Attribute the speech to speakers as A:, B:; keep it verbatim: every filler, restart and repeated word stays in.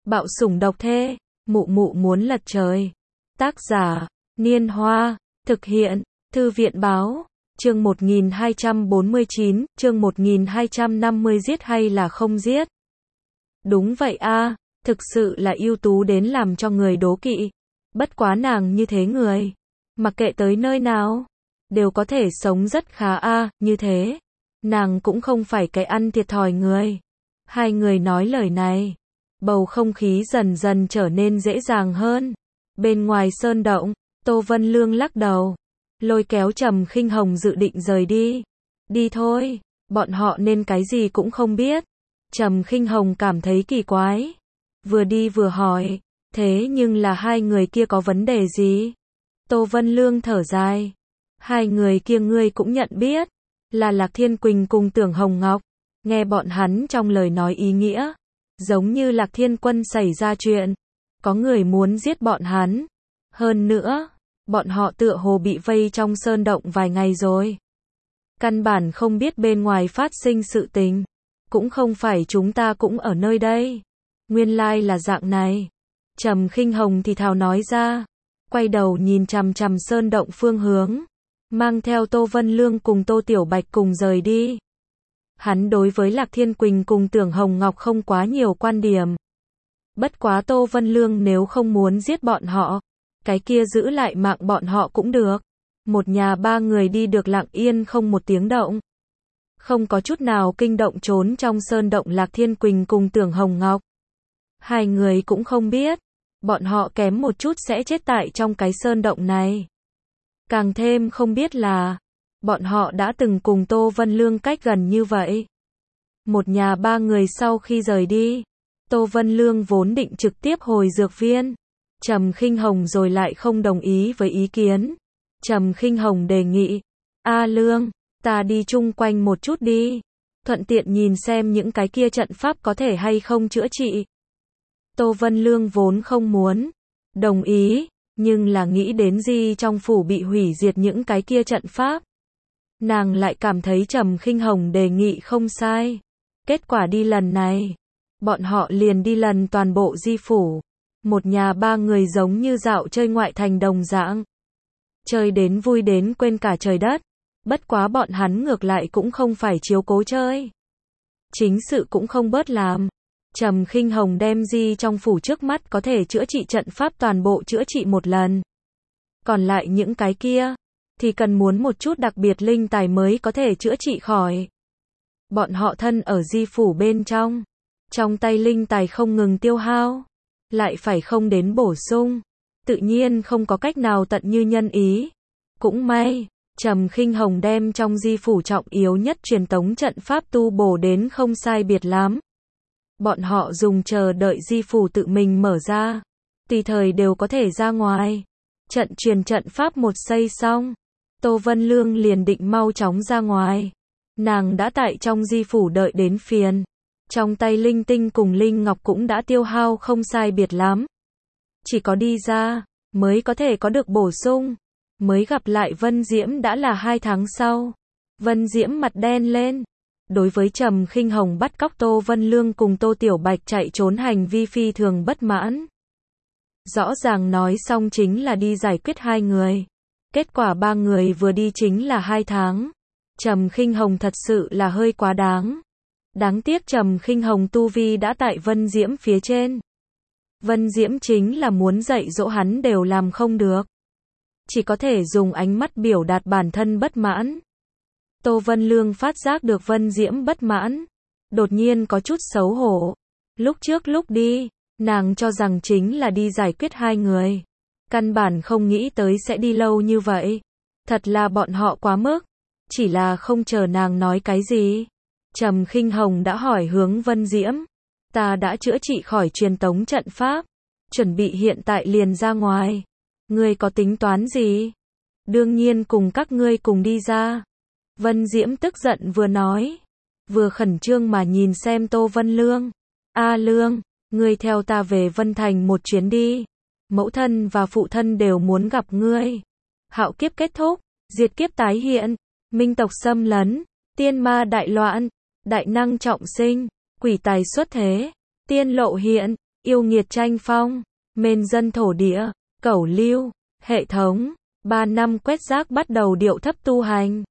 A: Bạo sủng độc thê, mụ mụ muốn lật trời. Tác giả, Niên Hoa, thực hiện, Thư viện Báo, chương một nghìn hai trăm bốn mươi chín, chương một nghìn hai trăm năm mươi giết hay là không giết? Đúng vậy a, thực sự là ưu tú đến làm cho người đố kỵ. Bất quá nàng như thế người, mặc kệ tới nơi nào, đều có thể sống rất khá a, như thế. Nàng cũng không phải cái ăn thiệt thòi người. Hai người nói lời này, bầu không khí dần dần trở nên dễ dàng hơn. Bên ngoài sơn động, Tô Vân Lương lắc đầu, lôi kéo Trầm Khinh Hồng dự định rời đi. Đi thôi, bọn họ nên cái gì cũng không biết. Trầm Khinh Hồng cảm thấy kỳ quái, vừa đi vừa hỏi, thế nhưng là hai người kia có vấn đề gì? Tô Vân Lương thở dài, hai người kia ngươi cũng nhận biết, là Lạc Thiên Quỳnh cùng Tưởng Hồng Ngọc. Nghe bọn hắn trong lời nói ý nghĩa, giống như Lạc Thiên Quân xảy ra chuyện, có người muốn giết bọn hắn. Hơn nữa, bọn họ tựa hồ bị vây trong sơn động vài ngày rồi. Căn bản không biết bên ngoài phát sinh sự tình, cũng không phải chúng ta cũng ở nơi đây. Nguyên lai là dạng này. Trầm Khinh Hồng thì thào nói ra, quay đầu nhìn chằm chằm sơn động phương hướng, mang theo Tô Vân Lương cùng Tô Tiểu Bạch cùng rời đi. Hắn đối với Lạc Thiên Quỳnh cùng Tưởng Hồng Ngọc không quá nhiều quan điểm. Bất quá Tô Vân Lương nếu không muốn giết bọn họ, cái kia giữ lại mạng bọn họ cũng được. Một nhà ba người đi được lặng yên không một tiếng động. Không có chút nào kinh động trốn trong sơn động Lạc Thiên Quỳnh cùng Tưởng Hồng Ngọc. Hai người cũng không biết, bọn họ kém một chút sẽ chết tại trong cái sơn động này. Càng thêm không biết là, bọn họ đã từng cùng Tô Vân Lương cách gần như vậy. Một nhà ba người sau khi rời đi, Tô Vân Lương vốn định trực tiếp hồi dược viên. Trầm Khinh Hồng rồi lại không đồng ý với ý kiến. Trầm Khinh Hồng đề nghị, A Lương, ta đi chung quanh một chút đi. Thuận tiện nhìn xem những cái kia trận pháp có thể hay không chữa trị. Tô Vân Lương vốn không muốn đồng ý, nhưng là nghĩ đến gì trong phủ bị hủy diệt những cái kia trận pháp. Nàng lại cảm thấy Trầm Khinh Hồng đề nghị không sai. Kết quả đi lần này, bọn họ liền đi lần toàn bộ Di phủ. Một nhà ba người giống như dạo chơi ngoại thành đồng dạng. Chơi đến vui đến quên cả trời đất. Bất quá bọn hắn ngược lại cũng không phải chiếu cố chơi. Chính sự cũng không bớt làm. Trầm Khinh Hồng đem Di trong phủ trước mắt có thể chữa trị trận pháp toàn bộ chữa trị một lần. Còn lại những cái kia, thì cần muốn một chút đặc biệt linh tài mới có thể chữa trị khỏi. Bọn họ thân ở Di phủ bên trong, trong tay linh tài không ngừng tiêu hao, lại phải không đến bổ sung, tự nhiên không có cách nào tận như nhân ý. Cũng may, Trầm Khinh Hồng đem trong Di phủ trọng yếu nhất truyền tống trận pháp tu bổ đến không sai biệt lắm. Bọn họ dùng chờ đợi Di phủ tự mình mở ra, tùy thời đều có thể ra ngoài. Trận truyền trận pháp một xây xong, Tô Vân Lương liền định mau chóng ra ngoài. Nàng đã tại trong Di phủ đợi đến phiền. Trong tay linh tinh cùng linh ngọc cũng đã tiêu hao không sai biệt lắm. Chỉ có đi ra, mới có thể có được bổ sung. Mới gặp lại Vân Diễm đã là hai tháng sau. Vân Diễm mặt đen lên. Đối với Trầm Khinh Hồng bắt cóc Tô Vân Lương cùng Tô Tiểu Bạch chạy trốn hành vi phi thường bất mãn. Rõ ràng nói xong chính là đi giải quyết hai người. Kết quả ba người vừa đi chính là hai tháng. Trầm Khinh Hồng thật sự là hơi quá đáng. Đáng tiếc Trầm Khinh Hồng tu vi đã tại Vân Diễm phía trên. Vân Diễm chính là muốn dạy dỗ hắn đều làm không được. Chỉ có thể dùng ánh mắt biểu đạt bản thân bất mãn. Tô Vân Lương phát giác được Vân Diễm bất mãn. Đột nhiên có chút xấu hổ. Lúc trước lúc đi, nàng cho rằng chính là đi giải quyết hai người. Căn bản không nghĩ tới sẽ đi lâu như vậy. Thật là bọn họ quá mức. Chỉ là không chờ nàng nói cái gì. Trầm Khinh Hồng đã hỏi hướng Vân Diễm. Ta đã chữa trị khỏi truyền tống trận pháp. Chuẩn bị hiện tại liền ra ngoài. Ngươi có tính toán gì? Đương nhiên cùng các ngươi cùng đi ra. Vân Diễm tức giận vừa nói. Vừa khẩn trương mà nhìn xem Tô Vân Lương. A Lương, ngươi theo ta về Vân Thành một chuyến đi. Mẫu thân và phụ thân đều muốn gặp ngươi. Hạo kiếp kết thúc, diệt kiếp tái hiện, minh tộc xâm lấn, tiên ma đại loạn, đại năng trọng sinh, quỷ tài xuất thế, tiên lộ hiện, yêu nghiệt tranh phong, mên dân thổ địa, cẩu lưu, hệ thống, ba năm quét rác bắt đầu điệu thấp tu hành.